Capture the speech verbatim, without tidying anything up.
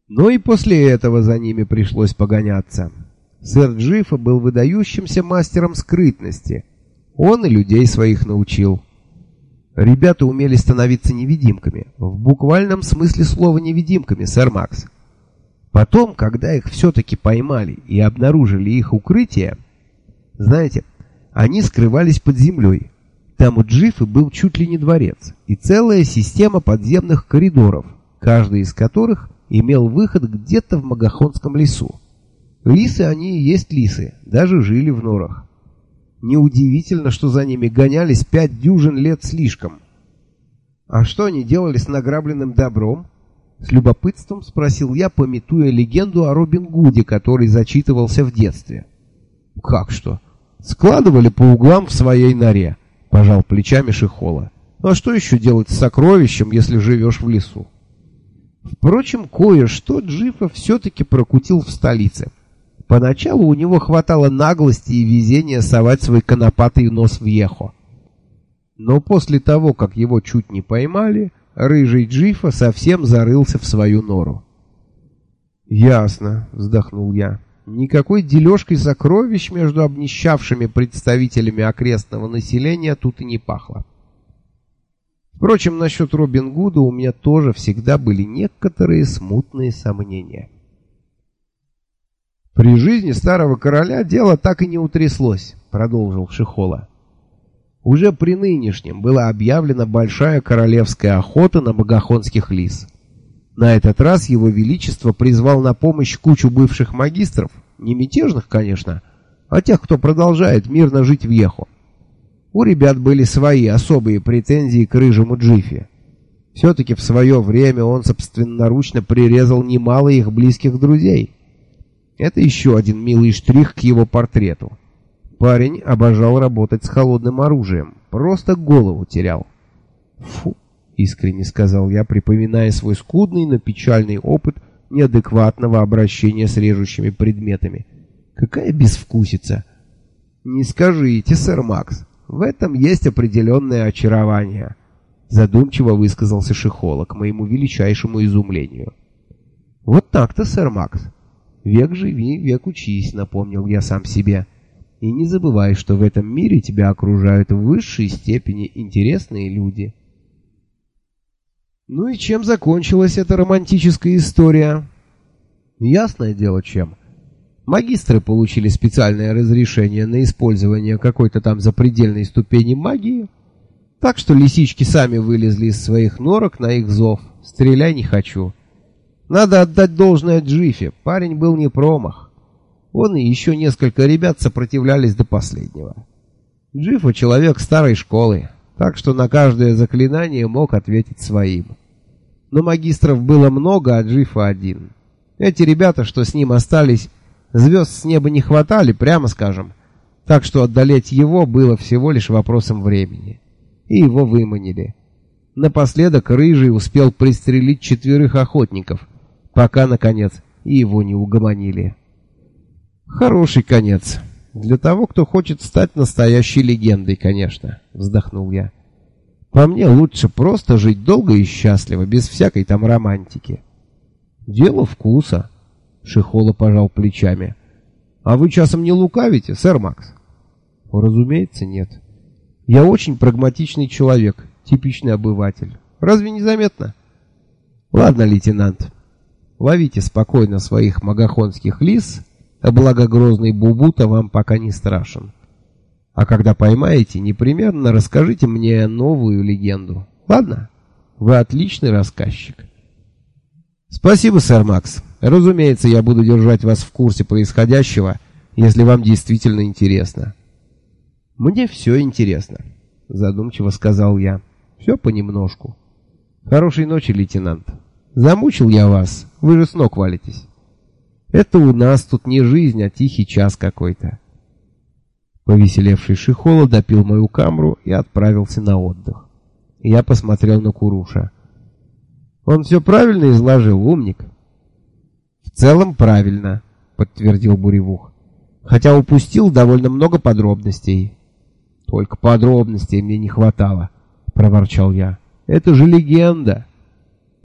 Но и после этого за ними пришлось погоняться. Сэр Джифа был выдающимся мастером скрытности. Он и людей своих научил. Ребята умели становиться невидимками. В буквальном смысле слова невидимками, сэр Макс. Потом, когда их все-таки поймали и обнаружили их укрытие, знаете, они скрывались под землей. Там у Джифы был чуть ли не дворец и целая система подземных коридоров, каждый из которых имел выход где-то в Магахонском лесу. Лисы они и есть лисы, даже жили в норах. Неудивительно, что за ними гонялись пять дюжин лет слишком. А что они делали с награбленным добром? С любопытством спросил я, памятуя легенду о Робин Гуде, который зачитывался в детстве. Как что? Складывали по углам в своей норе, пожал плечами Шихола. А что еще делать с сокровищем, если живешь в лесу? Впрочем, кое-что Джифа все-таки прокутил в столице. Поначалу у него хватало наглости и везения совать свой конопатый нос в Ехо. Но после того, как его чуть не поймали, рыжий Джифа совсем зарылся в свою нору. «Ясно», — вздохнул я. «Никакой дележкой сокровищ между обнищавшими представителями окрестного населения тут и не пахло». Впрочем, насчет Робин Гуда у меня тоже всегда были некоторые смутные сомнения. «При жизни старого короля дело так и не утряслось», — продолжил Шихола. «Уже при нынешнем была объявлена большая королевская охота на магахонских лис. На этот раз его величество призвал на помощь кучу бывших магистров, не мятежных, конечно, а тех, кто продолжает мирно жить в Ехо. У ребят были свои особые претензии к рыжему Джифе. Все-таки в свое время он собственноручно прирезал немало их близких друзей. Это еще один милый штрих к его портрету. Парень обожал работать с холодным оружием, просто голову терял». «Фу», — искренне сказал я, припоминая свой скудный, но печальный опыт неадекватного обращения с режущими предметами. «Какая безвкусица!» «Не скажите, сэр Макс, в этом есть определенное очарование», — задумчиво высказался Шихола, к моему величайшему изумлению. «Вот так-то, сэр Макс. Век живи, век учись», — напомнил я сам себе. «И не забывай, что в этом мире тебя окружают в высшей степени интересные люди». Ну и чем закончилась эта романтическая история? Ясное дело, чем. Магистры получили специальное разрешение на использование какой-то там запредельной ступени магии, так что лисички сами вылезли из своих норок на их зов. «Стреляй, не хочу». Надо отдать должное Джифе, парень был не промах. Он и еще несколько ребят сопротивлялись до последнего. Джифа человек старой школы, так что на каждое заклинание мог ответить своим. Но магистров было много, а Джифа один. Эти ребята, что с ним остались, звезд с неба не хватали, прямо скажем, так что одолеть его было всего лишь вопросом времени. И его выманили. Напоследок Рыжий успел пристрелить четверых охотников, пока, наконец, и его не угомонили. Хороший конец. Для того, кто хочет стать настоящей легендой, конечно, вздохнул я. По мне лучше просто жить долго и счастливо, без всякой там романтики. Дело вкуса. Шихола пожал плечами. А вы часом не лукавите, сэр Макс? Разумеется, нет. Я очень прагматичный человек, типичный обыватель. Разве не заметно? Ладно, лейтенант, ловите спокойно своих магахонских лис, а благо грозный Бубута вам пока не страшен. А когда поймаете, непременно расскажите мне новую легенду. Ладно? Вы отличный рассказчик. Спасибо, сэр Макс. Разумеется, я буду держать вас в курсе происходящего, если вам действительно интересно. Мне все интересно, задумчиво сказал я. Все понемножку. Хорошей ночи, лейтенант. Замучил я вас, вы же с ног валитесь. Это у нас тут не жизнь, а тихий час какой-то. Повеселевший Шихола допил мою камру и отправился на отдых. Я посмотрел на Куруша. Он все правильно изложил, умник? В целом правильно, подтвердил Буревух. Хотя упустил довольно много подробностей. Только подробностей мне не хватало, проворчал я. Это же легенда.